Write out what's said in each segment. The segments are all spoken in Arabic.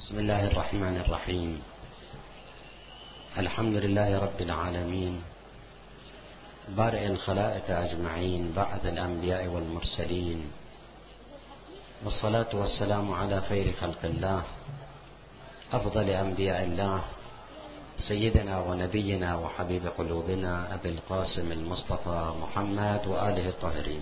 بسم الله الرحمن الرحيم. الحمد لله رب العالمين، بارئ الخلائق أجمعين، بعث الأنبياء والمرسلين، والصلاة والسلام على خير خلق الله، أفضل أنبياء الله، سيدنا ونبينا وحبيب قلوبنا أبي القاسم المصطفى محمد وآله الطاهرين.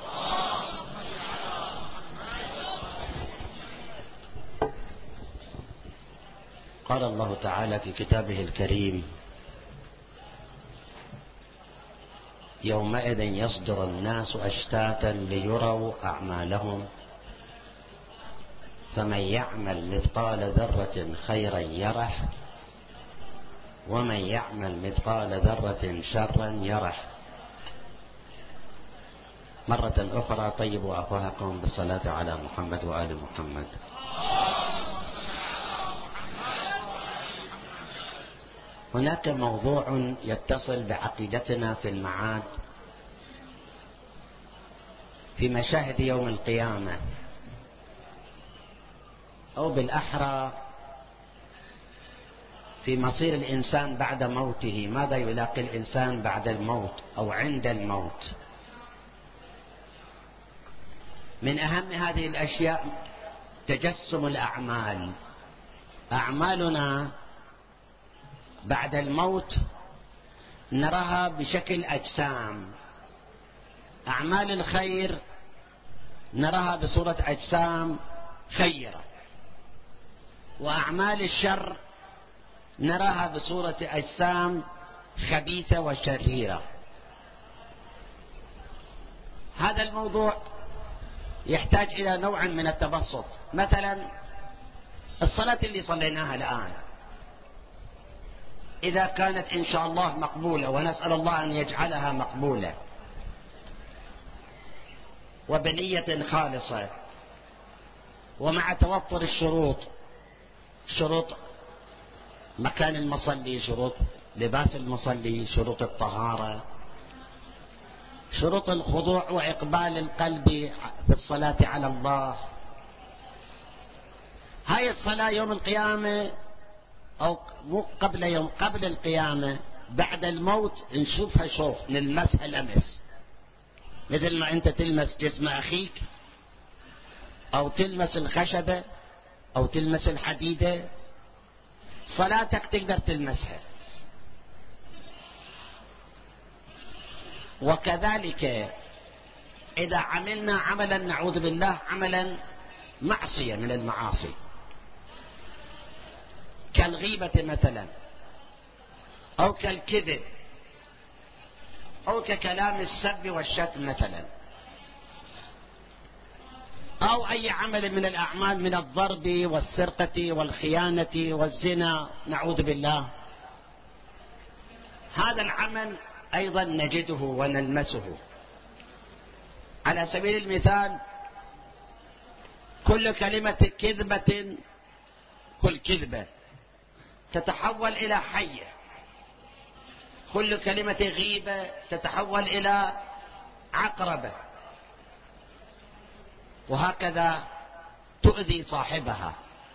قال الله تعالى في كتابه الكريم: يومئذ يصدر الناس أشتاتا ليروا أعمالهم فمن يعمل مثقال ذرة خيرا يره ومن يعمل مثقال ذرة شرا يره. مرة أخرى طيبوا أفواهكم بالصلاة على محمد وآل محمد. هناك موضوع يتصل بعقيدتنا في المعاد، في مشاهد يوم القيامة، أو بالأحرى في مصير الإنسان بعد موته، ماذا يلاقي الإنسان بعد الموت أو عند الموت. من أهم هذه الأشياء تجسم الأعمال. أعمالنا بعد الموت نراها بشكل أجسام. أعمال الخير نراها بصورة أجسام خيرة، وأعمال الشر نراها بصورة أجسام خبيثة وشريرة. هذا الموضوع يحتاج إلى نوع من التبسط. مثلا الصلاة اللي صليناها الآن، إذا كانت إن شاء الله مقبولة، ونسأل الله أن يجعلها مقبولة وبنية خالصة، ومع توفر الشروط، شروط مكان المصلي، شروط لباس المصلي، شروط الطهارة، شروط الخضوع وإقبال القلب في الصلاة على الله. هاي الصلاة يوم القيامة أو مو قبل القيامة، بعد الموت نشوفها، شوف نلمسها لمس، مثل ما أنت تلمس جسم أخيك، أو تلمس الخشبة، أو تلمس الحديدة. صلاتك تقدر تلمسها. وكذلك إذا عملنا عملا، نعوذ بالله، عملا معصية من المعاصي، كالغيبة مثلا، أو كالكذب، أو ككلام السب والشتم مثلا، أو أي عمل من الأعمال من الضرب والسرقة والخيانة والزنا، نعوذ بالله. هذا العمل أيضا نجده ونلمسه. على سبيل المثال، كل كلمة كذبة، كل كذبة تتحول إلى حية، كل كلمة غيبة تتحول إلى عقربة، وهكذا تؤذي صاحبها.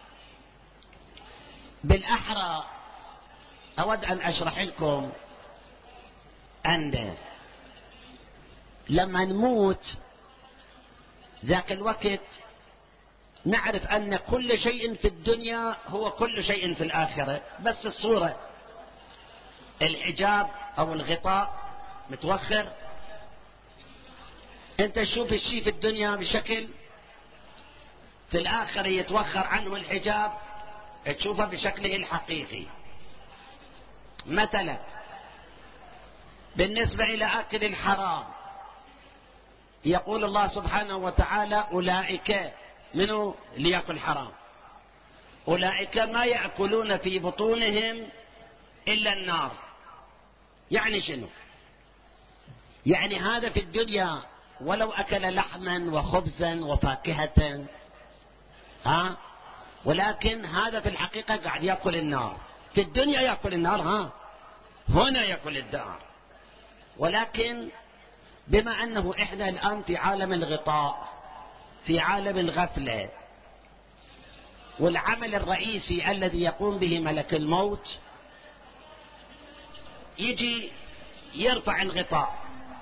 بالأحرى أود أن أشرح لكم أن لما نموت ذاك الوقت نعرف أن كل شيء في الدنيا هو كل شيء في الآخرة، بس الصورة، الحجاب أو الغطاء متوخر. أنت تشوف الشيء في الدنيا بشكل، في الآخرة يتوخر عنه الحجاب، تشوفه بشكله الحقيقي. مثلا بالنسبة إلى أكل الحرام، يقول الله سبحانه وتعالى: أولئك، منو اللي يأكل حرام؟ أولئك ما يأكلون في بطونهم إلا النار. يعني شنو؟ يعني هذا في الدنيا ولو أكل لحما وخبزا وفاكهة، ولكن هذا في الحقيقة قاعد يأكل النار. في الدنيا يأكل النار، هنا يأكل الدار. ولكن بما أنه إحنا الآن في عالم الغطاء، في عالم الغفلة، والعمل الرئيسي الذي يقوم به ملك الموت يجي يرفع الغطاء.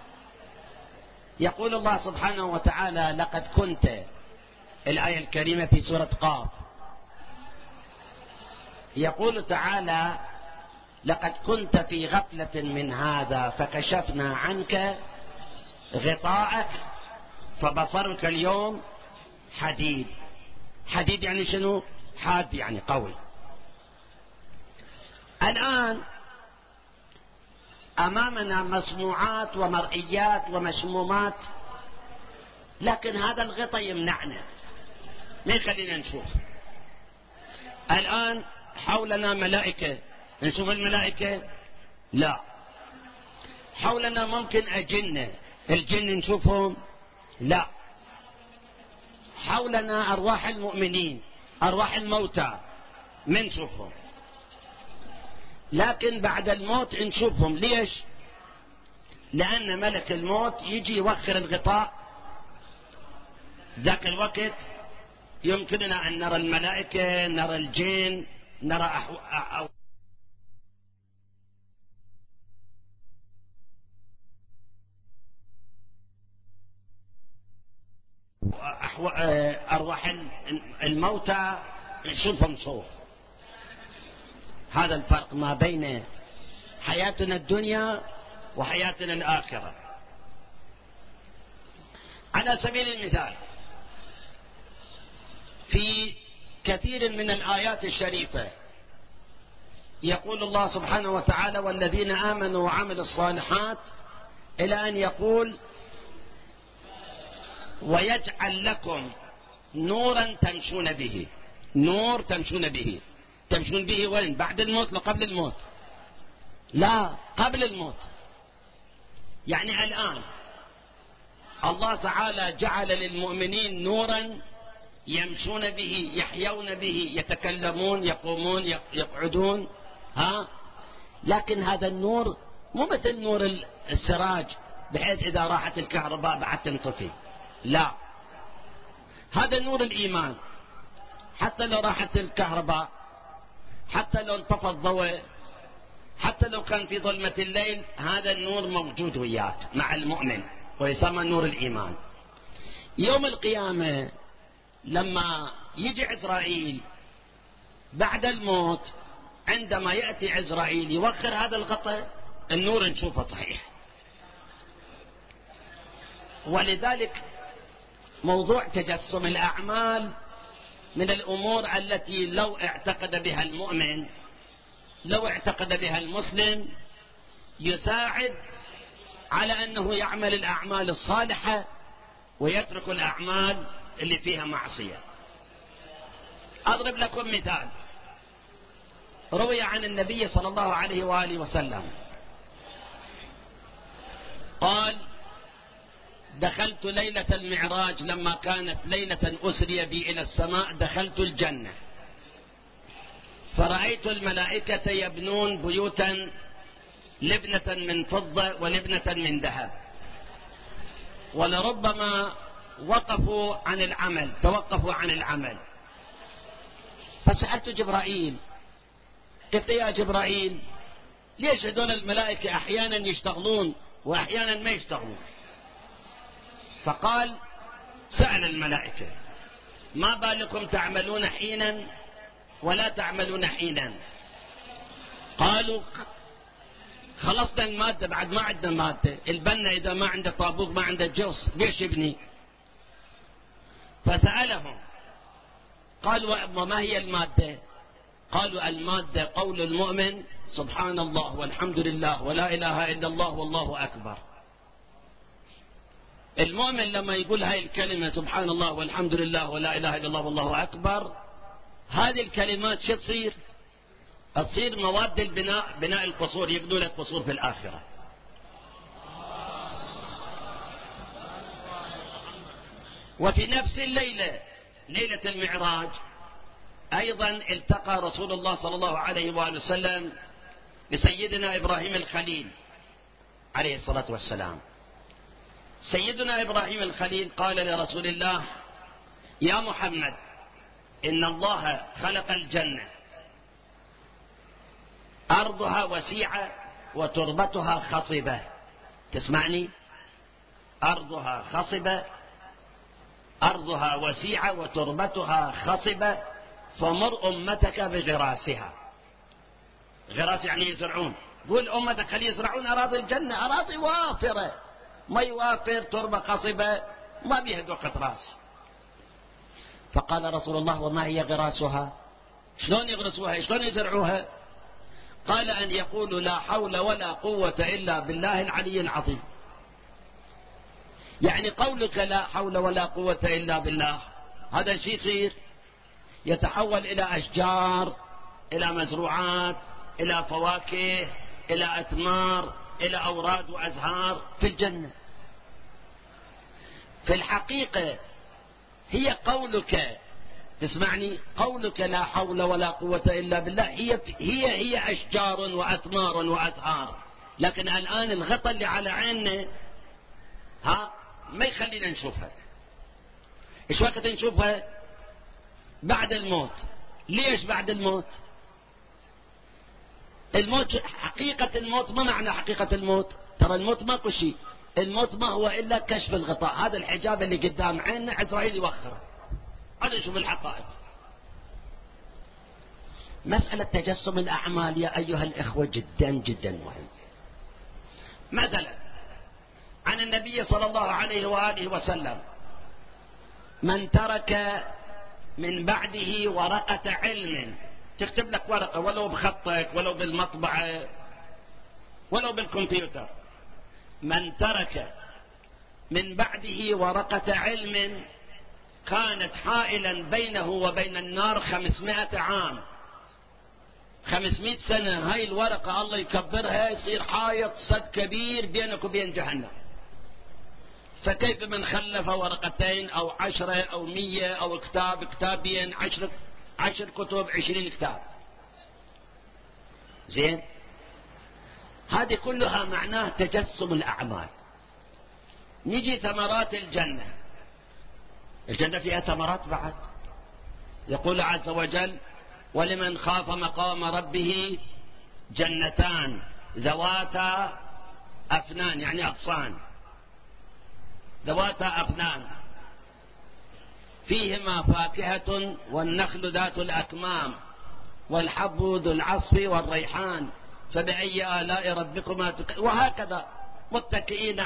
يقول الله سبحانه وتعالى: لقد كنت، الآية الكريمة في سورة قاف، يقول تعالى: لقد كنت في غفلة من هذا فكشفنا عنك غطاءك فبصرك اليوم حديد. حديد يعني شنو؟ حاد يعني قوي. الآن أمامنا مسموعات ومرئيات ومشمومات، لكن هذا الغطاء يمنعنا، ما يخلينا نشوف. الآن حولنا ملائكة، نشوف الملائكة؟ لا. حولنا ممكن أجنة، الجن نشوفهم؟ لا. حولنا أرواح المؤمنين، أرواح الموتى، ما نشوفهم. لكن بعد الموت نشوفهم. ليش؟ لأن ملك الموت يجي يوخر الغطاء. ذاك الوقت يمكننا أن نرى الملائكة، نرى الجن، نرى أرواح الموتى، نشوفهم صور. هذا الفرق ما بين حياتنا الدنيا وحياتنا الآخرة. على سبيل المثال، في كثير من الآيات الشريفة يقول الله سبحانه وتعالى: والذين آمنوا وعملوا الصالحات، إلى أن يقول: ويجعل لكم نورا تمشون به. نور تمشون به. تمشون به وين؟ بعد الموت ولا قبل الموت؟ لا، قبل الموت. يعني الآن الله تعالى جعل للمؤمنين نورا يمشون به، يحيون به، يتكلمون، يقومون، يقعدون، لكن هذا النور مو مثل نور السراج بحيث إذا راحت الكهرباء بعد تنطفي. لا، هذا نور الإيمان. حتى لو راحت الكهرباء، حتى لو انطفى الضوء، حتى لو كان في ظلمة الليل، هذا النور موجود وياك مع المؤمن، ويسمى نور الإيمان. يوم القيامة لما يجي عزرائيل بعد الموت، عندما يأتي عزرائيل يوخر هذا الغطاء، النور نشوفه صحيح. ولذلك موضوع تجسم الأعمال من الأمور التي لو اعتقد بها المؤمن، لو اعتقد بها المسلم، يساعد على أنه يعمل الأعمال الصالحة ويترك الأعمال اللي فيها معصية. أضرب لكم مثال. روي عن النبي صلى الله عليه وآله وسلم قال: دخلت ليلة المعراج، لما كانت ليلة أسري بي إلى السماء، دخلت الجنة فرأيت الملائكة يبنون بيوتا، لبنة من فضة ولبنة من ذهب، ولربما توقفوا عن العمل. فسألت جبرائيل، قلت: يا جبرائيل، ليش هذول الملائكة أحيانا يشتغلون وأحيانا ما يشتغلون؟ فقال: سأل الملائكة: ما بالكم تعملون حينا ولا تعملون حينا؟ قالوا: خلصنا المادة، بعد ما عندنا مادة. البنا إذا ما عنده طابوق، ما عنده جوس، ليش يبني؟ فسألهم قالوا: وما هي المادة؟ قالوا: المادة قول المؤمن: سبحان الله والحمد لله ولا إله إلا الله والله أكبر. المؤمن لما يقول هاي الكلمة سبحان الله والحمد لله ولا إله إلا الله والله أكبر، هذه الكلمات شو تصير؟ تصير مواد البناء، بناء القصور، يبنوا لك قصور في الآخرة. وفي نفس الليلة، ليلة المعراج، أيضا التقى رسول الله صلى الله عليه وآله وسلم بسيدنا إبراهيم الخليل عليه الصلاة والسلام. سيدنا إبراهيم الخليل قال لرسول الله: يا محمد، إن الله خلق الجنة أرضها وسيعة وتربتها خصبة. تسمعني؟ أرضها خصبة، أرضها وسيعة وتربتها خصبة، فمر أمتك بغراسها. غراس يعني يزرعون. قول أمتك خلي يزرعون أراضي الجنة، أراضي وافرة، ما يوافر تربة خصبة ما بيها دوقة راس. فقال رسول الله: وما هي غراسها؟ شلون يغرسوها؟ شلون يزرعوها؟ قال: أن يقولوا لا حول ولا قوة إلا بالله العلي العظيم. يعني قولك لا حول ولا قوة إلا بالله هذا الشيء يصير يتحول إلى أشجار، إلى مزروعات، إلى فواكه، إلى أثمار، إلى أوراد وأزهار في الجنة. في الحقيقة هي قولك، تسمعني، قولك لا حول ولا قوة إلا بالله هي أشجار وأثمار وأزهار، لكن الآن الغطاء اللي على عيننا ما يخلينا نشوفها. إيش وقت نشوفها؟ بعد الموت. ليش بعد الموت؟ الموت حقيقة الموت ما معنى حقيقة الموت؟ ترى الموت ماكو شيء، الموت ما هو إلا كشف الغطاء، هذا الحجاب اللي قدام عيننا عزرائيل يوخره، هذا يشوف الحقائق. مسألة تجسم الأعمال يا أيها الإخوة جدا جدا مهم. مثلا عن النبي صلى الله عليه وآله وسلم: من ترك من بعده ورقة علم، تكتب لك ورقة ولو بخطك ولو بالمطبعة ولو بالكمبيوتر، من ترك من بعده ورقة علم كانت حائلا بينه وبين النار 500 عام. 500 سنة هاي الورقة الله يكبرها يصير حائط صد كبير بينك وبين جهنم. فكيف من خلف ورقتين أو 10 أو 100 أو كتاب كتابين 10 كتب 20 كتاب؟ زين، هذه كلها معناه تجسم الأعمال. نجي ثمرات الجنة. الجنة فيها ثمرات بعد. يقول عز وجل: ولمن خاف مقام ربه جنتان ذواتا أفنان، يعني أغصان، ذواتا أفنان فيهما فاكهة والنخل ذات الأكمام والحب ذو العصف والريحان فبأي آلاء ربكما وهكذا. متكئين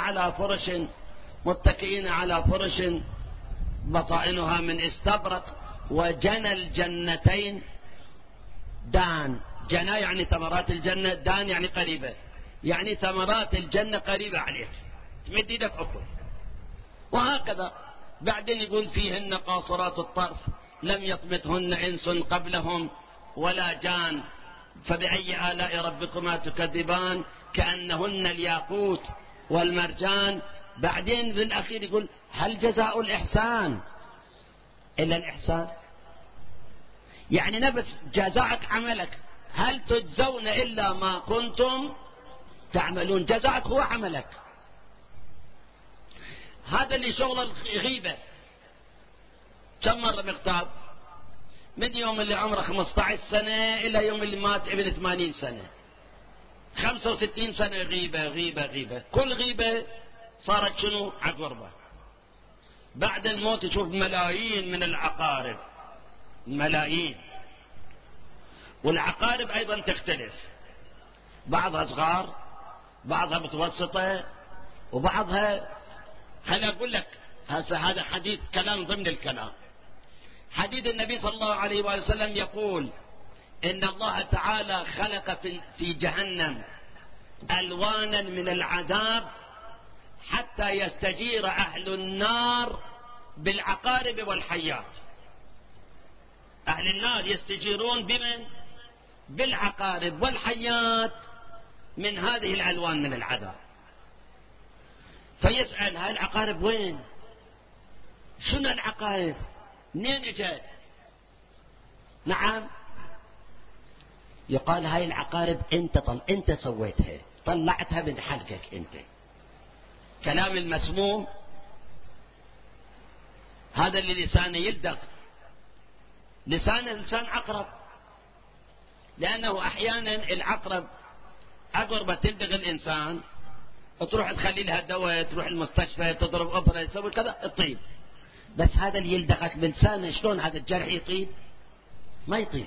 على فرش بطائنها من استبرق وجنى الجنتين دان. جنى يعني ثمرات الجنة، دان يعني قريبة، يعني ثمرات الجنة قريبة عليك، تمد يدك أكل. وهكذا بعدين يقول: فيهن قاصرات الطرف لم يطمثهن إنس قبلهم ولا جان فبأي آلاء ربكما تكذبان كأنهن الياقوت والمرجان. بعدين بالأخير يقول: هل جزاء الإحسان إلا الإحسان؟ يعني نفس جزاءك عملك، هل تجزون إلا ما كنتم تعملون. جزاءك هو عملك. هذا اللي شغل الغيبة. كم مرة بيغتاب؟ من يوم اللي عمره 15 سنة إلى يوم اللي مات ابن 80 سنة، 65 سنة غيبة غيبة غيبة. كل غيبة صارت شنو؟ عقربة. بعد الموت يشوف ملايين من العقارب، ملايين. والعقارب أيضا تختلف، بعضها صغار، بعضها متوسطة، وبعضها. خليني أقول لك هذا حديث كلام ضمن الكلام. حديث النبي صلى الله عليه وسلم يقول: إن الله تعالى خلق في جهنم ألوانا من العذاب حتى يستجير أهل النار بالعقارب والحيات. أهل النار يستجيرون بمن؟ بالعقارب والحيات من هذه الألوان من العذاب. فيسأل: هاي العقارب وين؟ شنو العقارب؟ منين اجت؟ نعم، يقال: هاي العقارب انت سويتها، طلعتها من حلقك انت. كلام المسموم هذا اللي لسانه يلدغ لسان الإنسان عقرب، لأنه أحيانا العقرب عقربة تلدغ الإنسان، تروح تخلي لها دواء، تروح المستشفى، تضرب أبرة، يسوي كذا تطيب. بس هذا اللي يلدغك بلسانه شلون هذا الجرح يطيب؟ ما يطيب.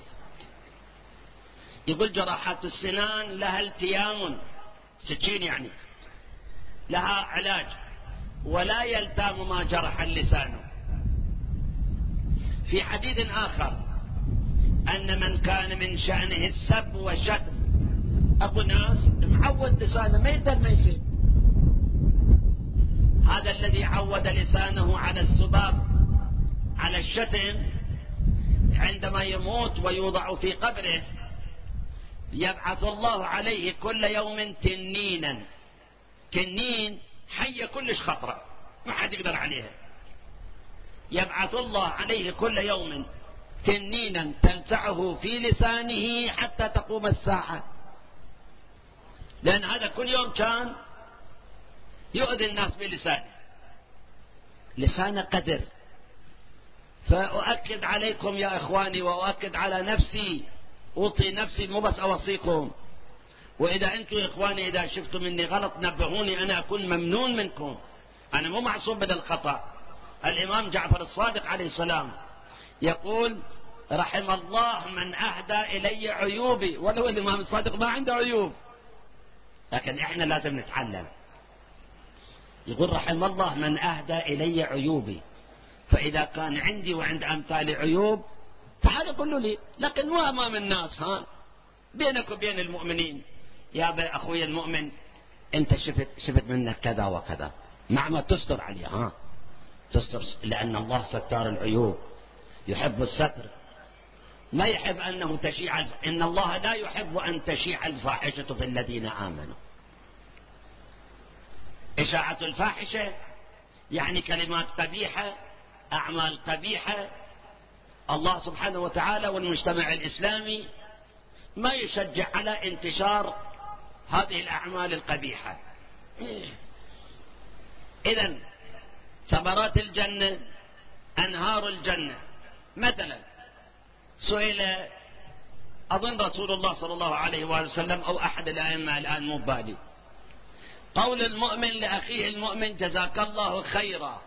يقول جراحات السنان لها التيام، سكين يعني لها علاج، ولا يلتام ما جرح اللسان. في حديث آخر أن من كان من شأنه السب والشتم، أبو ناس معود لسانه ما يقدر ما يسب. هذا الذي عود لسانه على السباب على الشتم عندما يموت ويوضع في قبره يبعث الله عليه كل يوم تنينا. تنين حية كلش خطرة ما حد يقدر عليها. يبعث الله عليه كل يوم تنينا تلسعه في لسانه حتى تقوم الساعة، لأن هذا كل يوم كان يؤذي الناس بلسانه. لسانه قدر. فأؤكد عليكم يا إخواني وأؤكد على نفسي، أوصي نفسي مو بس أوصيكم، وإذا أنتم يا إخواني إذا شفتم مني غلط نبهوني، أنا أكون ممنون منكم، أنا مو معصوم من الخطأ. الإمام جعفر الصادق عليه السلام يقول رحم الله من أهدى إلي عيوبي، ولو الإمام الصادق ما عنده عيوب، لكن إحنا لازم نتعلم. يقول رحم الله من أهدى إلي عيوبي، فإذا كان عندي وعند أمثالي عيوب تعالوا قولوا لي، لكن مو أمام الناس، ها بينك وبين المؤمنين يا أخوي المؤمن أنت شفت منك كذا وكذا، مع ما تستر عليه، ها تستر، لأن الله ستار العيوب يحب الستر، ما يحب أنه تشيع. إن الله لا يحب أن تشيع الفاحشة في الذين آمنوا. إشاعة الفاحشة يعني كلمات قبيحة، أعمال قبيحة. الله سبحانه وتعالى والمجتمع الإسلامي ما يشجع على انتشار هذه الأعمال القبيحة. إذن ثمرات الجنة، أنهار الجنة. مثلا سئل أظن رسول الله صلى الله عليه وآله وسلم أو أحد الأئمة الآن مو بالي، قول المؤمن لأخيه المؤمن جزاك الله خيرا.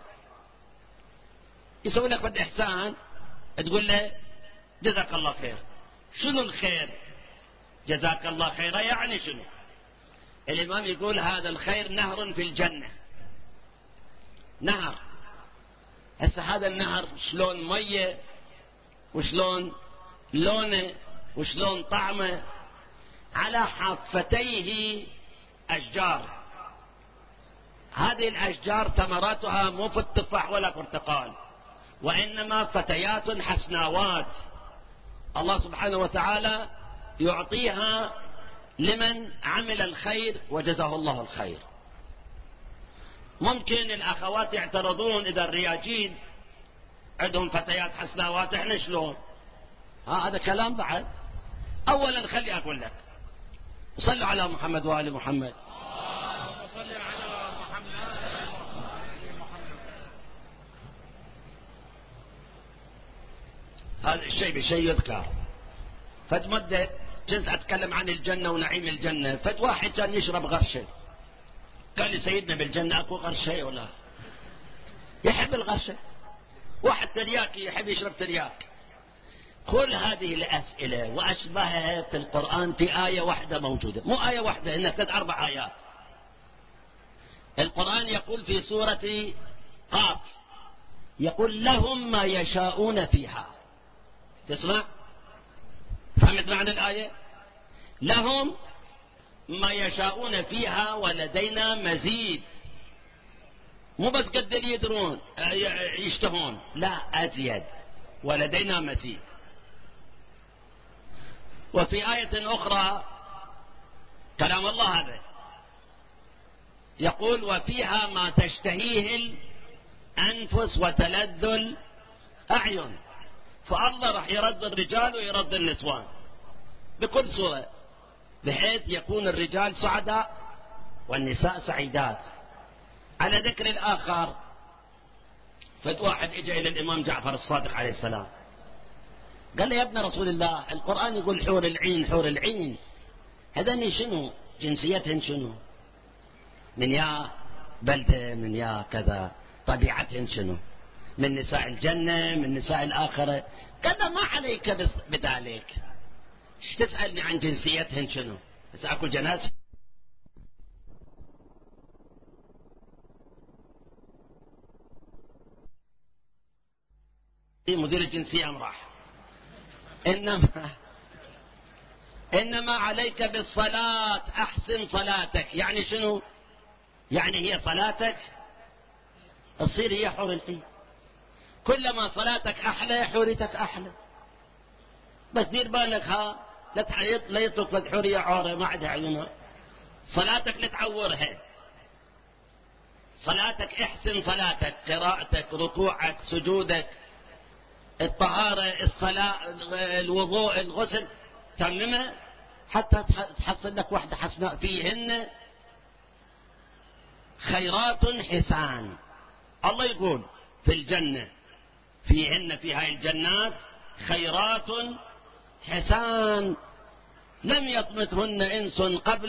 يسوي لك بد إحسان تقول له جزاك الله خير. شنو الخير؟ جزاك الله خيرا يعني شنو؟ الإمام يقول هذا الخير نهر في الجنة. نهر. هسه هذا النهر شلون مية، وشلون لونه، وشلون طعمه. على حافتيه أشجار. هذه الأشجار ثمراتها مو في التفاح ولا برتقال، وإنما فتيات حسناوات الله سبحانه وتعالى يعطيها لمن عمل الخير وجزاه الله الخير. ممكن الأخوات يعترضون إذا الرياجين عندهم فتيات حسناوات احنا شلون؟ هذا كلام بعد. أولا خلي أقول لك صلوا على محمد وآل محمد. هذا الشيء بشيء يذكر. فد مدة كنت أتكلم عن الجنة ونعيم الجنة، فد واحد كان يشرب غرشة، قال لي سيدنا بالجنة أكو غرشة ولا؟ يحب الغرشة. واحد ترياكي يحب يشرب ترياك. كل هذه الأسئلة وأشبهها في القرآن في آية واحدة موجودة، مو آية واحدة، إنها 3-4 آيات. القرآن يقول في سورة قاف يقول لهم ما يشاءون فيها. تسمع؟ فهمت معنى الآية؟ لهم ما يشاءون فيها ولدينا مزيد. مو بس قدر يدرون يشتهون، لا أزيد، ولدينا مزيد. وفي آية أخرى كلام الله هذا يقول وفيها ما تشتهيه الأنفس وتلذ الأعين. فالله راح يرد الرجال ويرد النسوان بكل صورة، بحيث يكون الرجال سعداء والنساء سعيدات. على ذكر الآخر، فد واحد اجى إلى الإمام جعفر الصادق عليه السلام قال له يا ابن رسول الله القرآن يقول حور العين حور العين، هذني شنو جنسيتهن شنو؟ من يا بلدة، من يا كذا، طبيعتهن شنو؟ من نساء الجنة، من نساء الآخرة؟ قال له ما عليك بذلك، ايش تسألني عن جنسيتهن شنو؟ بس اكو جنازة مدير الجنسية راح. إنما عليك بالصلاة، أحسن صلاتك. يعني شنو؟ يعني هي صلاتك تصير هي حور العين، كلما صلاتك أحلى حوريتك أحلى. بس دير بالك لا يطلق لك حورية عورة ما عندها عيونها، صلاتك لا تعورها، صلاتك احسن صلاتك، قراءتك، ركوعك، سجودك، الطهارة، الصلاة، الوضوء، الغسل، تممها حتى تحصل لك واحدة حسناء فيهن خيرات حسان. الله يقول في الجنة فيهن، في هاي الجنات خيرات حسان لم يطمثهن إنس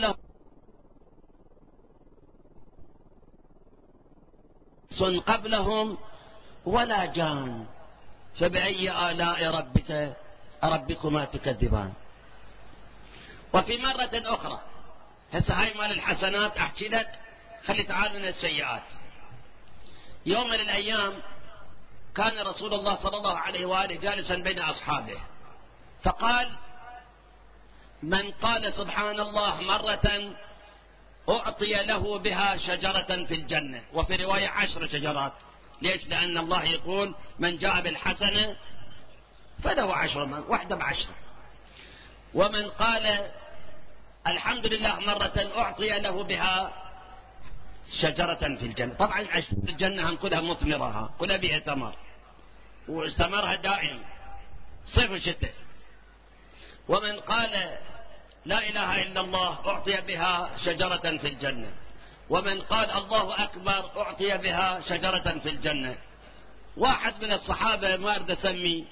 قبلهم ولا جان، فبأي آلاء ربكما تكذبان. وفي مرة أخرى، هسه هاي مال الحسنات أحكي لك، خلي تعال من السيئات. يوم من الأيام كان رسول الله صلى الله عليه وآله جالسا بين أصحابه، فقال: من قال سبحان الله مرة أعطي له بها شجرة في الجنة، وفي رواية 10 شجرات. ليش؟ لأن الله يقول من جاء بالحسنة فله 10، واحدة ب10. ومن قال الحمد لله مرة أعطي له بها شجرة في الجنة. طبعا الجنة هم كلها مثمرة، كلها بها ثمر، واستمرها دائم صيف وشتاء. ومن قال لا إله إلا الله أعطي بها شجرة في الجنة. ومن قال الله أكبر أعطي بها شجرة في الجنة. واحد من الصحابة ما أريد أسمي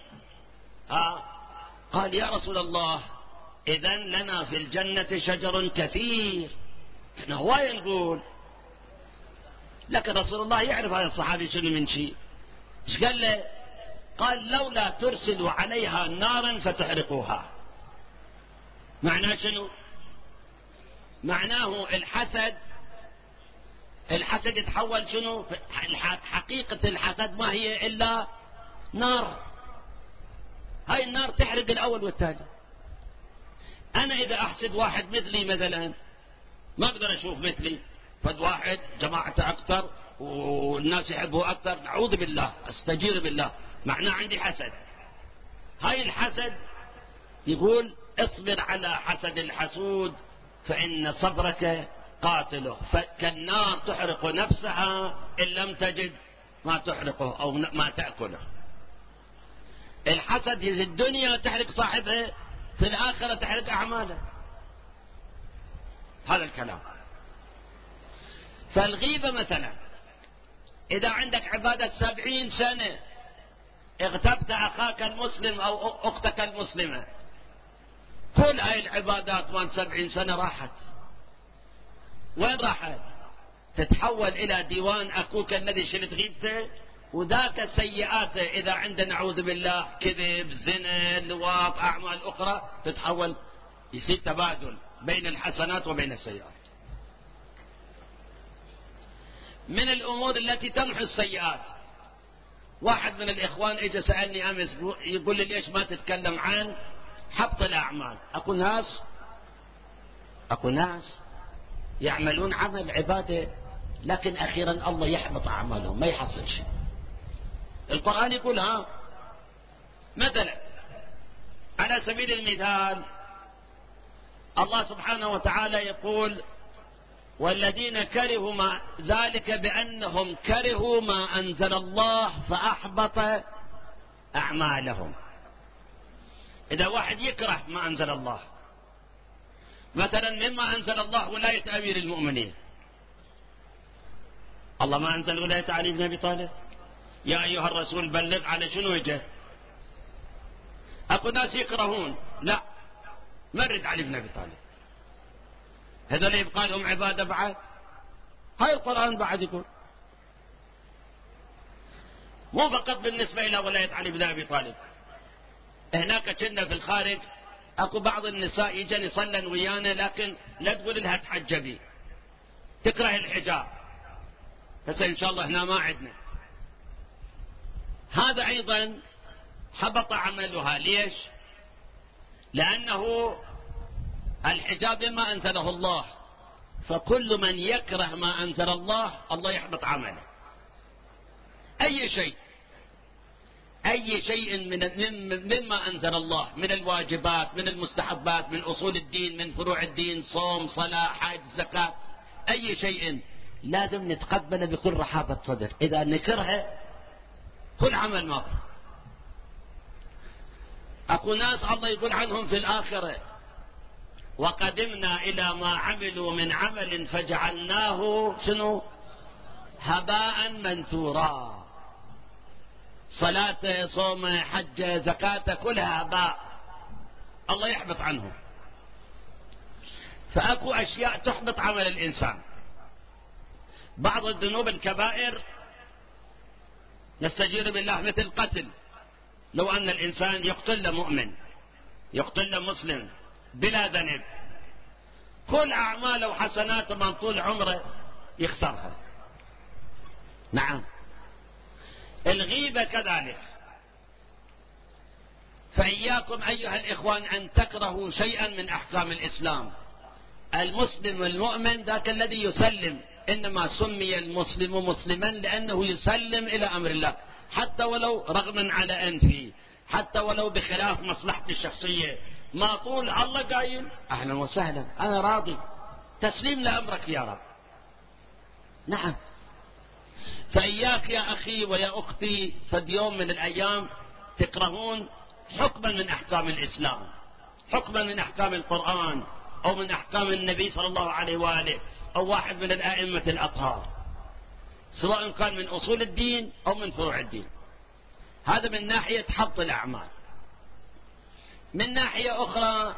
قال: يا رسول الله إذن لنا في الجنة شجر كثير، احنا هواية نقول. لكن رسول الله يعرف هذا الصحابي شنو من شيء. ايش قال له؟ قال: لولا ترسلوا عليها نارا فتحرقوها. معناه شنو؟ معناه الحسد يتحول شنو؟ حقيقة الحسد ما هي إلا نار، هاي النار تحرق الأول والثاني. أنا إذا أحسد واحد مثلي مثلا ما أقدر أشوف مثلي، فد واحد جماعته أكثر والناس يحبوه أكثر، أعوذ بالله، أستجير بالله، معناه عندي حسد. هاي الحسد يقول: اصبر على حسد الحسود فإن صبرك قاتله، فكالنار تحرق نفسها إن لم تجد ما تحرقه أو ما تأكله. الحسد في الدنيا تحرق صاحبها، في الآخرة تحرق أعماله. هذا الكلام. فالغيبة مثلا، إذا عندك عبادة 70 سنة اغتبت أخاك المسلم أو أختك المسلمة، كل هاي العبادات مال 70 سنة راحت. وين راحت؟ تتحول إلى ديوان أخوك الذي شلت غيبته، وذاك سيئاته إذا عندنا نعوذ بالله كذب، زنا، لواط، أعمال أخرى، تتحول، يصير تبادل بين الحسنات وبين السيئات. من الأمور التي تمحو السيئات، واحد من الإخوان إجا سألني أمس يقول لي: ليش ما تتكلم عن حبط الأعمال؟ أكو ناس يعملون عمل عبادة لكن أخيرا الله يحبط أعمالهم، ما يحصل شيء. القرآن يقول مثلا على سبيل المثال الله سبحانه وتعالى يقول: والذين كرهوا ما ذلك بأنهم كرهوا ما أنزل الله فأحبط أعمالهم. إذا واحد يكره ما أنزل الله، مثلا مما أنزل الله ولاية أمير المؤمنين، الله ما أنزل ولاية علي بن أبي طالب؟ يا أيها الرسول بلغ، على شنو يجي؟ اكو ناس يكرهون، لا، مرد علي بن ابي طالب. هذول يبقى لهم عباده بعد؟ هاي القرآن بعد يقول. مو فقط بالنسبة إلى ولاية علي بن أبي طالب، هناك كنا في الخارج اكو بعض النساء يجن يصلن ويانا، لكن لا تقول لها تحجبي، تكره الحجاب، بس ان شاء الله هنا ما عندنا. هذا ايضا حبط عملها. ليش؟ لانه الحجاب ما انزله الله، فكل من يكره ما انزل الله الله يحبط عمله. اي شيء مما انزل الله من الواجبات، من المستحبات، من اصول الدين، من فروع الدين، صوم، صلاة، حج، زكاة، اي شيء لازم نتقبله بكل رحابة صدر. اذا نكرهه كل عمل ما فيه. اكو ناس الله يقول عنهم في الاخرة: وقدمنا الى ما عملوا من عمل فجعلناه شنو؟ هباء منثورا. صلاة، صوم، حج، زكاة، كلها هباء، الله يحبط عنهم. فأكو أشياء تحبط عمل الإنسان. بعض الذنوب الكبائر نستجير بالله، مثل القتل. لو أن الإنسان يقتل مؤمن، يقتل مسلم بلا ذنب، كل أعماله وحسناته من طول عمره يخسرها. نعم. الغيبة كذلك. فإياكم أيها الإخوان أن تكرهوا شيئا من أحكام الإسلام. المسلم والمؤمن ذاك الذي يسلم، إنما سمي المسلم مسلما لأنه يسلم إلى أمر الله، حتى ولو رغما على أنفه، حتى ولو بخلاف مصلحتي الشخصية. ما طول الله قايل أهلا وسهلا، أنا راضي، تسليم لأمرك يا رب. نعم. فإياك يا أخي ويا أختي فد يوم من الأيام تكرهون حكما من أحكام الإسلام، حكما من أحكام القرآن، أو من أحكام النبي صلى الله عليه وآله، أو واحد من الآئمة الأطهار، سواء كان من أصول الدين أو من فروع الدين. هذا من ناحية حبط الأعمال. من ناحية أخرى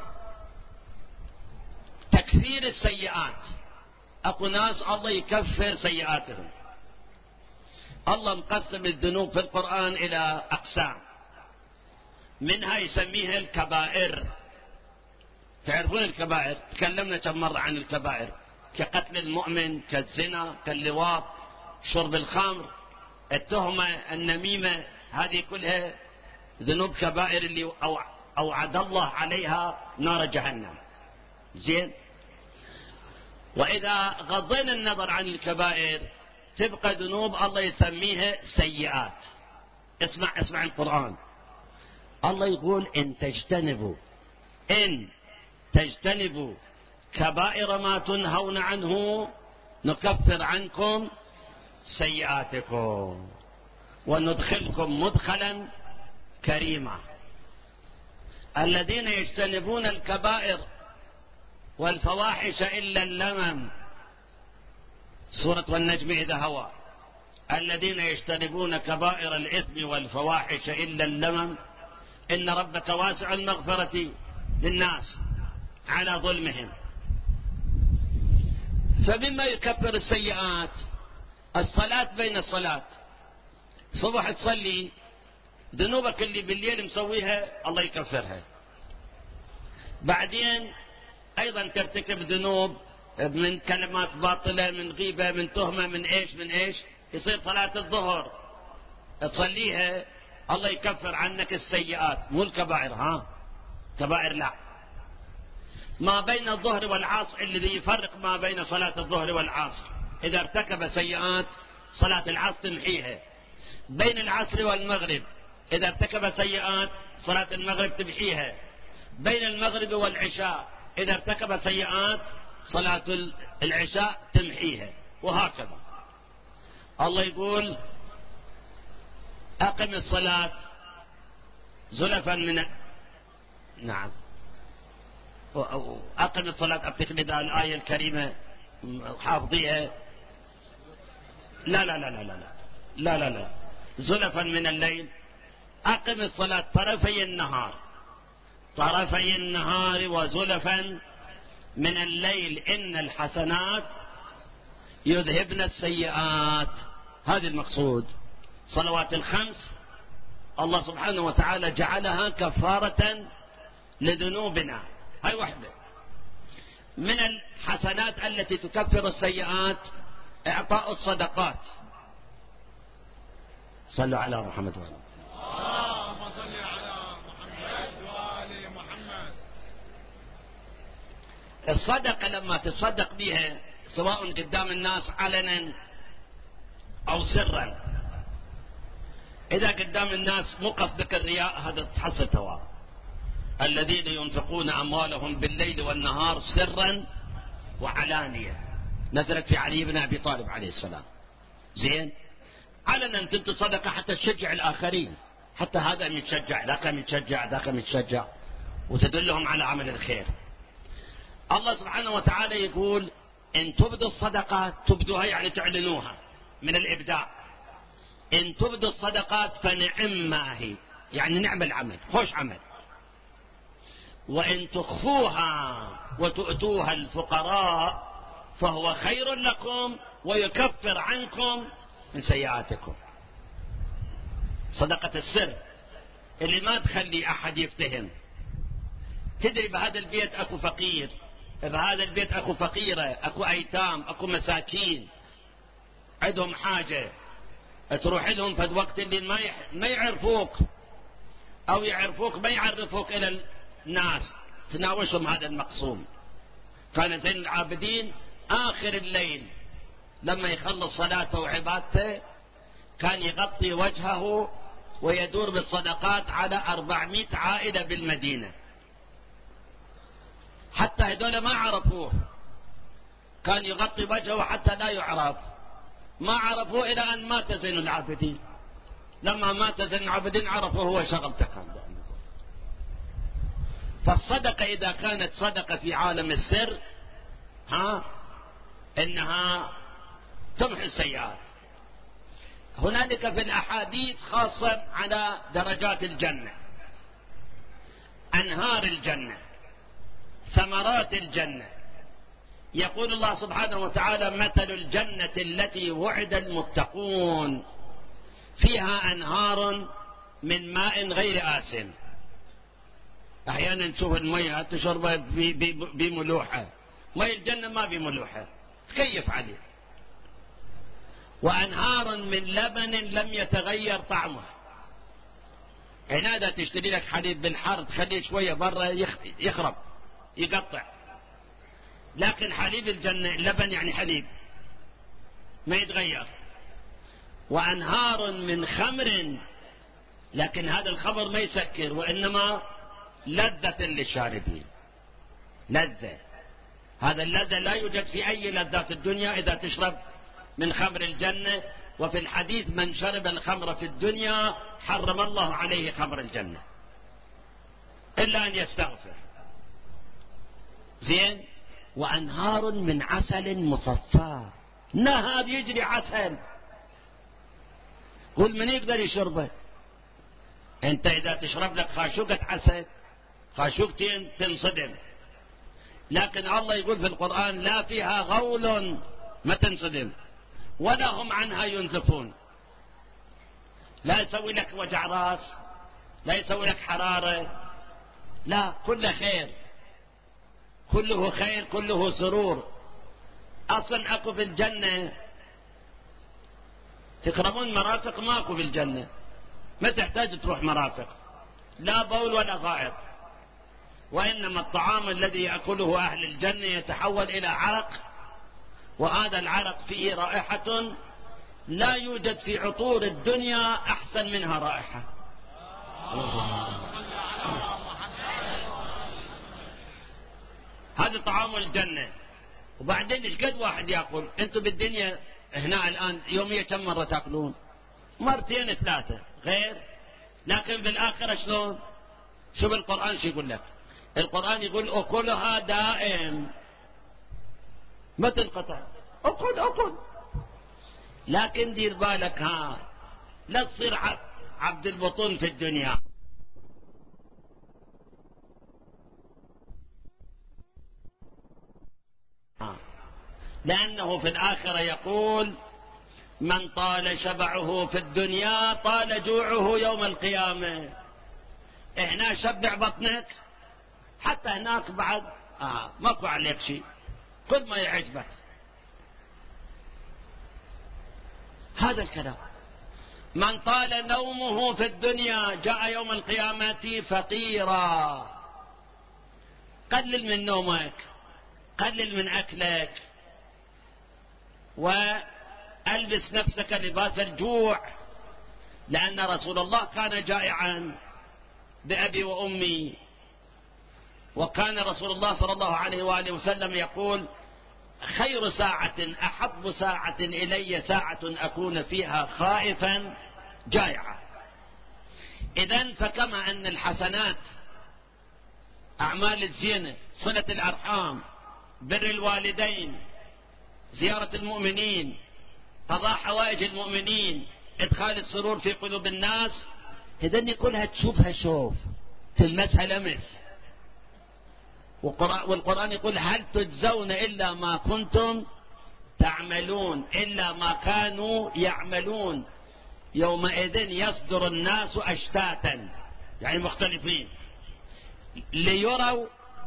تكفير السيئات. أكو ناس الله يكفر سيئاتهم. الله مقسم الذنوب في القرآن إلى أقسام، منها يسميها الكبائر. تعرفون الكبائر؟ تكلمنا كم مرة عن الكبائر، كقتل المؤمن، كالزنا، كاللواط، شرب الخمر، التهمة، النميمة، هذه كلها ذنوب كبائر اللي أوعد الله عليها نار جهنم. زين. وإذا غضينا النظر عن الكبائر تبقى ذنوب الله يسميها سيئات. اسمع القرآن. الله يقول إن تجتنبوا كبائر ما تنهون عنه نكفر عنكم سيئاتكم وندخلكم مدخلا كريما. الذين يجتنبون الكبائر والفواحش إلا اللمم، سورة والنجم إذا هوى. الذين يجتنبون كبائر الإثم والفواحش إلا اللمم إن ربك واسع المغفرة للناس على ظلمهم. فمما يكفر السيئات الصلاة بين الصلاة. صبح تصلي، ذنوبك اللي بالليل مسويها الله يكفرها. بعدين أيضا ترتكب ذنوب من كلمات باطلة، من غيبة، من تهمة، من إيش، يصير صلاة الظهر تصليها الله يكفر عنك السيئات، مو الكبائر. كبائر لا. ما بين الظهر والعصر الذي يفرق ما بين صلاة الظهر والعصر، إذا ارتكب سيئات صلاة العصر تمحيها. بين العصر والمغرب إذا ارتكب سيئات صلاة المغرب تمحيها. بين المغرب والعشاء إذا ارتكب سيئات صلاة العشاء تمحيها، وهكذا. الله يقول أقم الصلاة زلفا من نعم أقم الصلاة. أفتكر ذا الآية الكريمة حافظيها. لا زلفا من الليل. أقم الصلاة طرفي النهار طرفي النهار وزلفا من الليل إن الحسنات يذهبن السيئات. هذا المقصود. صلوات الخمس الله سبحانه وتعالى جعلها كفارة لذنوبنا. هاي وحدة. من الحسنات التي تكفر السيئات إعطاء الصدقات. صلوا على محمد وآله. اللهم صل على محمد وآل محمد. الصدقة لما تتصدق بها سواء قدام الناس علنا أو سرا، إذا قدام الناس مو قصدك الرياء هذا تحصل ثواب. الذين ينفقون أموالهم بالليل والنهار سرا وعلانية، نزلت في علي بن أبي طالب عليه السلام. زين، علنا تنت صدقة حتى تشجع الآخرين، حتى هذا يتشجع ذاك يتشجع ذاك يتشجع، وتدلهم على عمل الخير. الله سبحانه وتعالى يقول إن تبدوا الصدقات، تبدوها يعني تعلنوها من الإبداع. إن تبدوا الصدقات فنعم ما هي، يعني نعم العمل، خوش عمل. وإن تخفوها وتؤتوها الفقراء فهو خير لكم ويكفر عنكم من سيئاتكم. صدقة السر اللي ما تخلي أحد يفتهم. تدري بهذا البيت أكو فقير، بهذا البيت أكو فقيرة، أكو أيتام، أكو مساكين عندهم حاجة، تروح لهم في الوقت اللي ما يعرفوك أو يعرفوك ما يعرفوك إلى الناس، تناوشهم هذا المقسوم. كان زين العابدين آخر الليل لما يخلص صلاته وعبادته كان يغطي وجهه ويدور بالصدقات على 400 عائلة بالمدينة، حتى هذول ما عرفوه. كان يغطي وجهه حتى لا يعرف، ما عرفوه إلى أن مات زين العابدين. لما مات زين العابدين عرفوا هو شغلته كان. فالصدقة إذا كانت صدقة في عالم السر إنها تمحي السيئات. هنالك في الأحاديث خاصة على درجات الجنة، أنهار الجنة، ثمرات الجنة. يقول الله سبحانه وتعالى مثل الجنة التي وعد المتقون فيها أنهار من ماء غير آسن. أحيانا نشوف المياه تشربها بملوحة، ماء الجنة ما بملوحة، تكيف عليه. وأنهار من لبن لم يتغير طعمه. عنادة تشتري لك حليب بالحر تخليه شوية برا يخرب يقطع، لكن حليب الجنة لبن يعني حليب ما يتغير. وأنهار من خمر، لكن هذا الخمر ما يسكر وإنما لذة للشاربين، لذة. هذا اللذة لا يوجد في أي لذات الدنيا إذا تشرب من خمر الجنة. وفي الحديث من شرب الخمر في الدنيا حرم الله عليه خمر الجنة إلا أن يستغفر. زين. وأنهار من عسل مصفى، نهر يجري عسل، قل من يقدر يشربه؟ انت اذا تشرب لك خاشوقة عسل خاشوقتين تنصدم، لكن الله يقول في القرآن لا فيها غول ما تنصدم ولا هم عنها ينزفون. لا يسوي لك وجع راس، لا يسوي لك حرارة، لا، كله خير، كله خير، كله سرور. اصلا اكو في الجنة تكرمون مرافق، ماكو في الجنة، ما تحتاج تروح مرافق، لا بول ولا غائط، وإنما الطعام الذي يأكله أهل الجنة يتحول إلى عرق، وهذا العرق فيه رائحة لا يوجد في عطور الدنيا أحسن منها رائحة. هذا طعام الجنة. وبعدين ايش قد واحد يأكل؟ انتم بالدنيا هنا الآن يوميا كم مرة تأكلون؟ مرتين ثلاثة غير، لكن بالآخرة شلون؟ شوف القرآن شو يقول لك. القرآن يقول أكلها دائم ما تنقطع، أكل. لكن دير بالك لا تصير عبد البطون في الدنيا. لأنه في الآخرة يقول: من طال شبعه في الدنيا طال جوعه يوم القيامة. هنا شبع بطنك، حتى هناك بعد ماكو عليك شيء، كل ما يعجبك. هذا الكلام. من طال نومه في الدنيا جاء يوم القيامة فقيرا. قلل من نومك، قلل من أكلك، وألبس نفسك لباس الجوع، لأن رسول الله كان جائعا بأبي وأمي. وكان رسول الله صلى الله عليه وآله وسلم يقول: خير ساعة أحب ساعة إلي ساعة أكون فيها خائفا جائعا. إذن فكما أن الحسنات، أعمال الزينة، صلة الأرحام، بر الوالدين، زيارة المؤمنين، قضاء حوائج المؤمنين، إدخال السرور في قلوب الناس، إذن كلها تشوفها شوف، تلمسها لمس. والقرآن يقول: هل تجزون إلا ما كنتم تعملون، إلا ما كانوا يعملون. يومئذ يصدر الناس أشتاتا، يعني مختلفين، ليروا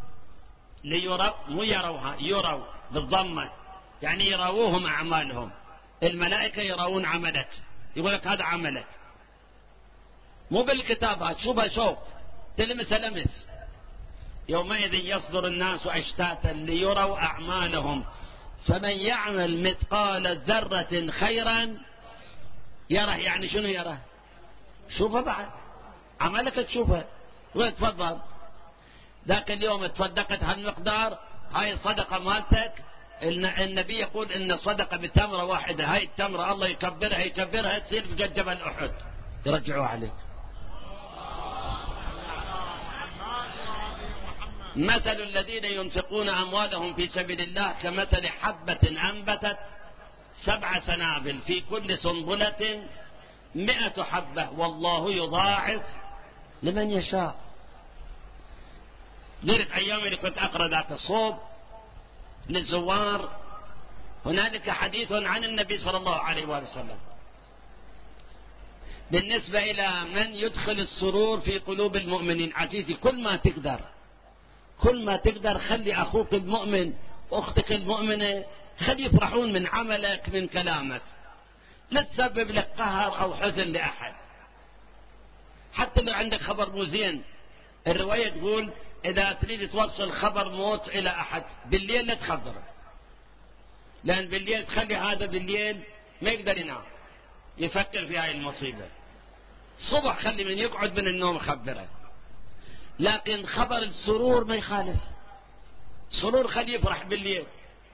مو يروها، يروا بالضمة، يعني يراوهم أعمالهم. الملائكة يراون عملك، يقول لك هذا عملك، مو بالكتابات، شوفها شوف، تلمس لمس. يومئذ يصدر الناس أشتاتا ليروا أعمالهم، فمن يعمل مثقال ذرة خيرا يره. يعني شنو يره؟ شوفها بعد، عملك تشوفها. وتفضل ذاك اليوم تصدقت هالمقدار، هاي الصدقة مالتك. النبي يقول إن الصدقة بتمرة واحدة، هاي التمرة الله يكبرها تصير بقد جبل أحد، يرجعوها عليك. مثل الذين ينفقون أموالهم في سبيل الله كمثل حبة أنبتت 7 سنابل في كل سنبلة 100 حبة والله يضاعف لمن يشاء. غير أيام اللي كنت أقرأ ذاك الصوب للزوار، هنالك حديث عن النبي صلى الله عليه وسلم بالنسبة إلى من يدخل السرور في قلوب المؤمنين. عزيزي، كل ما تقدر خلي أخوك المؤمن أختك المؤمنة خلي يفرحون من عملك، من كلامك. لا تسبب لك قهر أو حزن لأحد. حتى لو عندك خبر مو زين، الرواية تقول إذا تريد توصل خبر موت إلى أحد بالليل لا تخبره، لأن بالليل تخلي هذا بالليل ما يقدر ينام، يفكر في هاي المصيبة. الصبح خلي من يقعد من النوم خبره. لكن خبر السرور ما يخالف، سرور خلي يفرح بالليل.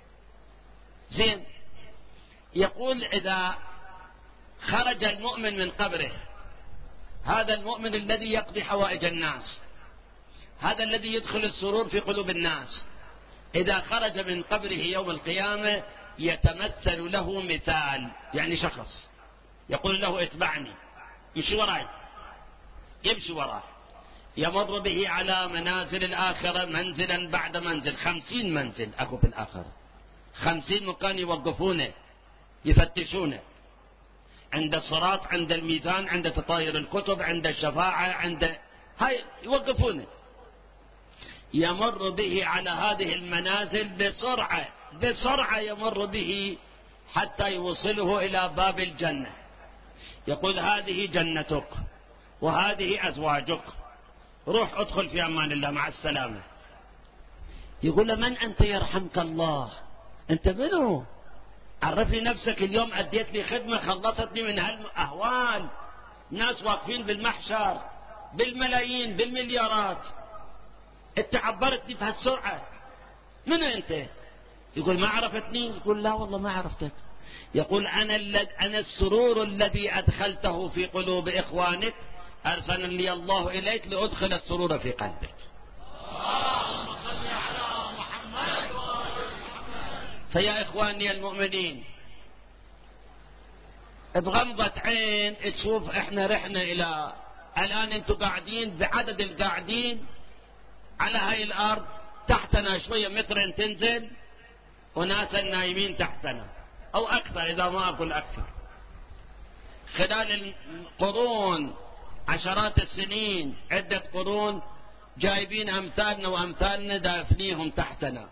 زين. يقول إذا خرج المؤمن من قبره، هذا المؤمن الذي يقضي حوائج الناس، هذا الذي يدخل السرور في قلوب الناس، إذا خرج من قبره يوم القيامة يتمثل له مثال، يعني شخص يقول له اتبعني، يمشي وراي، يمشي وراه، يمر به على منازل الآخرة منزلا بعد منزل، 50 منزل أكو في الآخرة، 50 مكان يوقفونه يفتشونه، عند الصراط، عند الميزان، عند تطاير الكتب، عند الشفاعة، عند هاي يوقفونه. يمر به على هذه المنازل بسرعة يمر به حتى يوصله إلى باب الجنة. يقول هذه جنتك وهذه أزواجك، روح ادخل في أمان الله، مع السلامة. يقول له من أنت يرحمك الله؟ أنت منو؟ عرفني نفسك، اليوم أديت لي خدمة خلصتني من هالأهوال، ناس واقفين بالمحشر بالملايين بالمليارات، انت عبرتني بهالسرعة، من أنت؟ يقول ما عرفتني؟ يقول لا والله ما عرفتك. يقول أنا السرور الذي أدخلته في قلوب إخوانك أرسل لي الله إليك لأدخل السرور في قلبك. فيا إخواني المؤمنين، بغمضة عين تشوف احنا رحنا إلى الآن، انتم قاعدين بعدد القاعدين على هاي الأرض، تحتنا شوية مترين تنزل وناسا نايمين تحتنا أو أكثر، إذا ما أقول أكثر، خلال القرون عشرات السنين، عدة قرون، جايبين أمثالنا وأمثالنا دافنيهم تحتنا.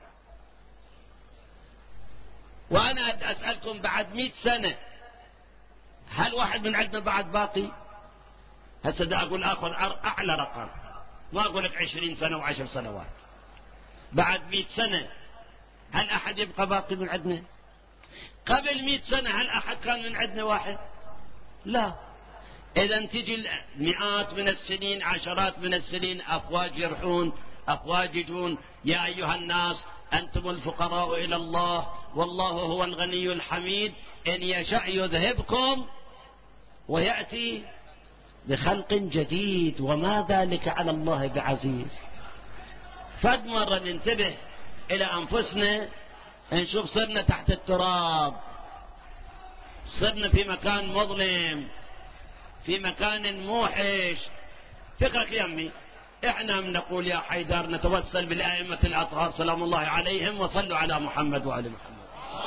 وأنا أسألكم بعد 100 سنة هل واحد من عندنا بعد باقي؟ هسه دا أقول آخذ أعلى رقم، ما أقول لك 20 سنة و10 سنوات، بعد 100 سنة هل أحد يبقى باقي من عندنا؟ قبل 100 سنة هل أحد كان من عندنا واحد؟ لا. إذا تجي مئات من السنين، عشرات من السنين، أفواج يرحون، أفواج يجون: يا أيها الناس أنتم الفقراء إلى الله والله هو الغني الحميد، إن يشاء يذهبكم ويأتي بخلق جديد وما ذلك على الله بعزيز. فد مرة ننتبه إلى أنفسنا، نشوف صرنا تحت التراب، صرنا في مكان مظلم، في مكان موحش. فكرك يا أمي، إحنا نقول يا حيدر نتوسل بالأئمة الأطهار سلام الله عليهم، وصلوا على محمد وآل محمد.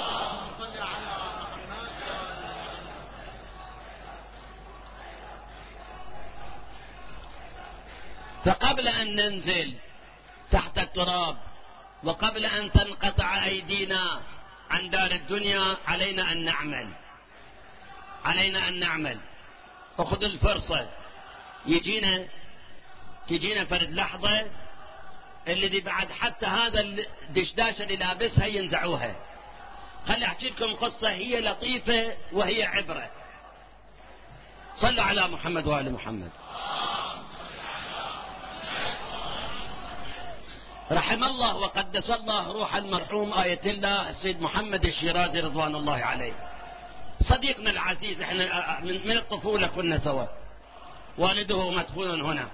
فقبل أن ننزل تحت التراب وقبل أن تنقطع أيدينا عن دار الدنيا علينا أن نعمل، علينا أن نعمل. أخذ الفرصة، تجينا فرد لحظة اللي بعد حتى هذا الدشداشة اللي لابسها ينزعوها. خلي أحكي لكم قصة هي لطيفة وهي عبرة. صلوا على محمد وآل محمد. رحم الله وقدس الله روح المرحوم آية الله السيد محمد الشيرازي رضوان الله عليه، صديقنا العزيز، احنا من الطفولة كنا سوا، والده مدفون هنا.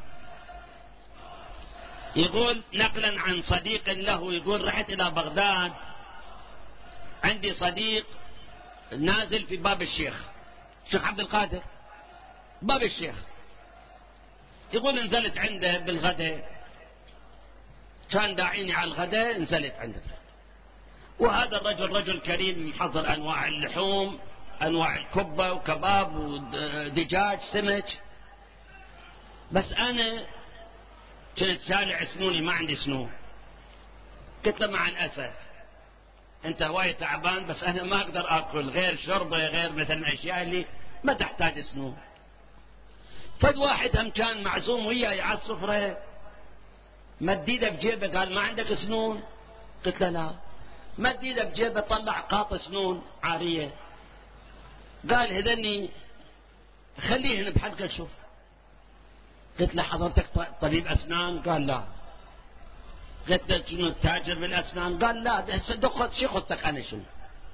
يقول نقلا عن صديق له، يقول: رحت إلى بغداد، عندي صديق نازل في باب الشيخ عبد القادر، باب الشيخ. يقول نزلت عنده بالغداء، كان داعيني على الغداء، نزلت عنده. وهذا الرجل رجل كريم، محضر أنواع اللحوم، أنواع الكبة وكباب ودجاج سمك. بس أنا كنت سالع سنوني، ما عندي سنون. قلت له: مع الأسف أنت هواي تعبان، بس أنا ما أقدر أكل غير شربة، غير مثل الأشياء اللي ما تحتاج سنون. فد واحد هم كان معزوم وياي على السفرة، مد ايده بجيبه، قال: ما عندك سنون؟ قلت له: لا. مد ايده بجيبه، طلع قاط سنون عارية، قال: هذني خليهن بحلقة شوف. قلت له: حضرتك طبيب أسنان؟ قال: لا. قلت له: شنو تاجر بالأسنان؟ قال: لا. شو خصك أنا شنو؟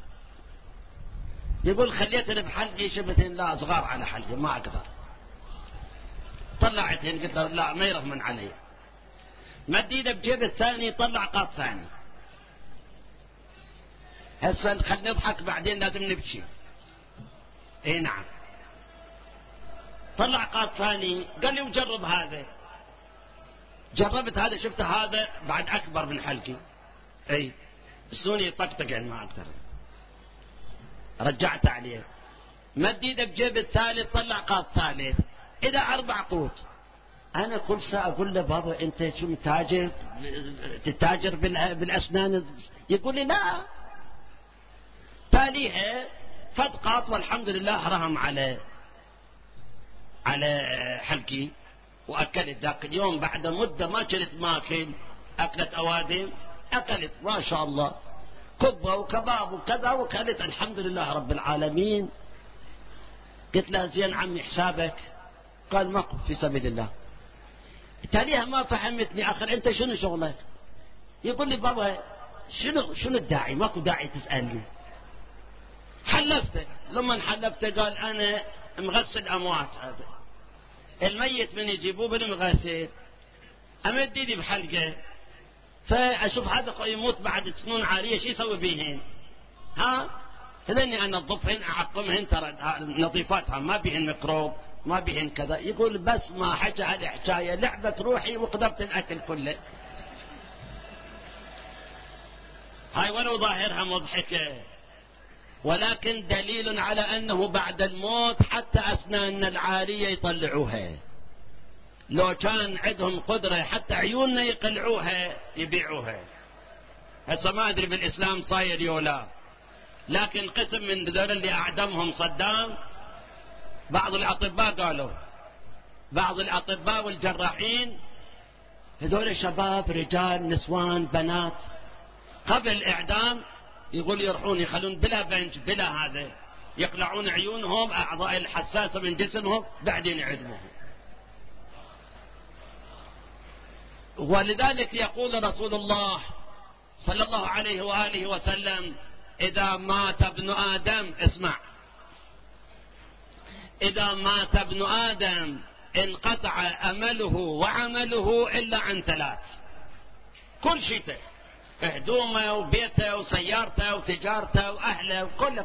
يقول: خليتني بحلقي شبتين، لا صغار على حلقي ما أقدر. طلعتهن، قلت له: لا ما يرغمن علي. مد ايده بجيب الثاني، طلع قاط ثاني. هسه خلينا نضحك بعدين لازم نبكي. اي نعم. طلع قاط ثاني، قال لي: وجرب هذا. جربت هذا، شفت هذا بعد اكبر من حلقي، اي سنوني يطقطق يعني ما اقدر. رجعت عليه، مد ايده بجيب الثالث، طلع قاط ثالث، اذا 4 قوت. أنا كل ساعة أقول له: بابا أنت شو تتاجر بالأسنان؟ يقول لي: لا. تاليها فد قاط، والحمد لله رهم على حلقي، وأكلت ذاك اليوم بعد مدة ما كنت ماكل، أكلت أوادم، أكلت ما شاء الله كبة وكباب وكذا، وكلت الحمد لله رب العالمين. قلت له: زين عمي حسابك؟ قال: ماكو في سبيل الله. تاليها ما فهمتني، آخر أنت شنو شغلك؟ يقول لي: بابا شنو الداعي؟ ماكو داعي تسألني. حلفته، لما حلفته قال: أنا مغسل أموات. هذا الميت من يجيبوه بالمغسل، أمد ايدي بحلقه، فأشوف هذا يموت بعد سنون عارية، شو يسوي بيهن؟ هذني أنظفهن، أعقمهن، ترى نظيفاتها ما بيهن ميكروب، ما بيهن كذا. يقول: بس ما حكى هذه حكاية، لعبة روحي وقدرت الأكل كله. هاي ولو ظاهرها مضحكة، ولكن دليل على أنه بعد الموت حتى أسنان العارية يطلعوها. لو كان عندهم قدرة حتى عيوننا يقلعوها يبيعوها. هسه ما أدري بالإسلام صاير يولا، لكن قسم من ذول اللي أعدمهم صدام، بعض الأطباء قالوا، بعض الأطباء والجراحين، هذول شباب رجال نسوان بنات، قبل الإعدام يقول يروحون يخلون بلا بنج بلا هذا، يقلعون عيونهم أعضاء الحساسة من جسمهم بعدين يعدموهم. ولذلك يقول رسول الله صلى الله عليه وآله وسلم: إذا مات ابن آدم، اسمع، إذا مات ابن آدم انقطع أمله وعمله إلا عن ثلاث. كل شيء، هدومه وبيته وسيارته وتجارته وأهله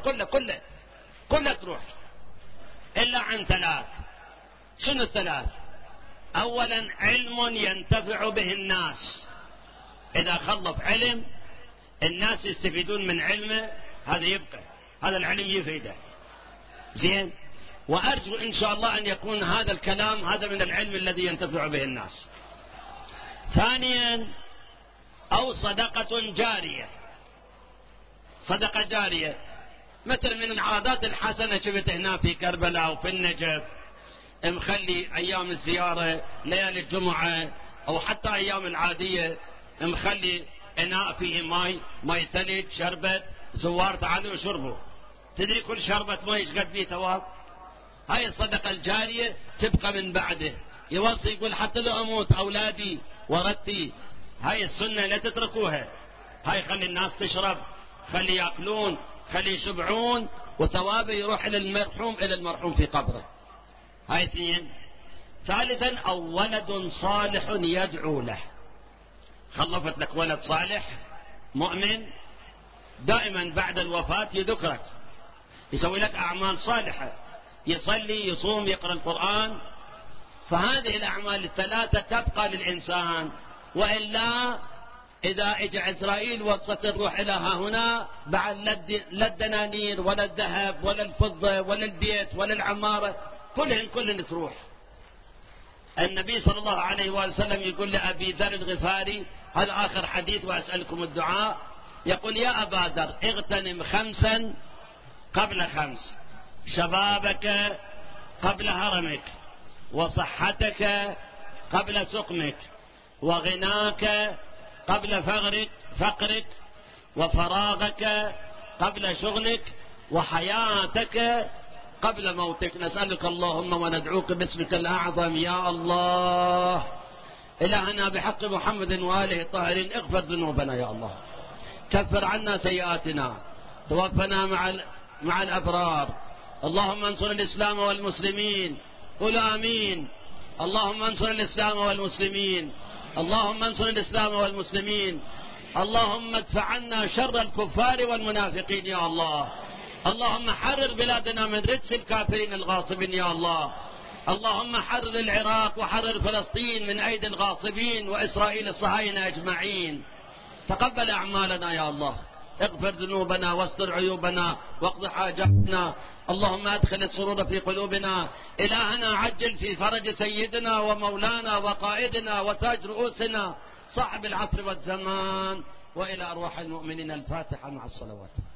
كله تروح إلا عن ثلاث. شنو الثلاث؟ أولا علم ينتفع به الناس، إذا خلف علم الناس يستفيدون من علمه، هذا يبقى، هذا العلم يفيده زين. وأرجو إن شاء الله أن يكون هذا الكلام هذا من العلم الذي ينتفع به الناس. ثانيا أو صدقة جارية، صدقة جارية مثل من العادات الحسنة شفت هنا في كربلاء وفي النجف، مخلي أيام الزيارة ليالي الجمعة أو حتى أيام العادية مخلي إناء فيه ماي ثلج شربت، زوار تعالوا وشربوا. تدري كل شربة ماي ايش قد فيه ثواب؟ هاي الصدقة الجارية تبقى من بعده، يوصي يقول حتى لو أموت أولادي ورثتي، هاي السنة لا تتركوها. هاي خلي الناس تشرب، خلي يأكلون، خلي يشبعون، وثوابه يروح إلى المرحوم في قبره. هاي اثنين. ثالثا أو ولد صالح يدعو له، خلفت لك ولد صالح مؤمن دائما بعد الوفاة يذكرك، يسوي لك أعمال صالحة، يصلي يصوم يقرأ القرآن. فهذه الأعمال الثلاثة تبقى للإنسان، وإلا إذا اجى عزرائيل وصلت الروح إلى ها هنا بعد لا الدنانير ولا الذهب ولا الفضة ولا البيت ولا العمارة كلهن تروح. النبي صلى الله عليه وسلم يقول لأبي ذر الغفاري، هذا آخر حديث وأسألكم الدعاء، يقول: يا أبا ذر اغتنم 5 قبل 5، شبابك قبل هرمك، وصحتك قبل سقمك، وغناك قبل فقرك، وفراغك قبل شغلك، وحياتك قبل موتك. نسألك اللهم وندعوك باسمك الأعظم يا الله إلهنا بحق محمد وآله الطاهرين، اغفر ذنوبنا يا الله، كفر عنا سيئاتنا، توفنا مع الأبرار. اللهم انصر الإسلام والمسلمين، قل آمين. اللهم انصر الإسلام والمسلمين، اللهم انصر الإسلام والمسلمين. اللهم ادفع عنا شر الكفار والمنافقين يا الله. اللهم حرر بلادنا من رجس الكافرين الغاصبين يا الله. اللهم حرر العراق وحرر فلسطين من أيدي الغاصبين وإسرائيل الصهاينة أجمعين. تقبل أعمالنا يا الله، اغفر ذنوبنا واستر عيوبنا واقض حاجاتنا. اللهم ادخل السرور في قلوبنا. إلهنا عجل في فرج سيدنا ومولانا وقائدنا وتاج رؤوسنا صاحب العصر والزمان، وإلى أرواح المؤمنين. الفاتحة مع الصلوات.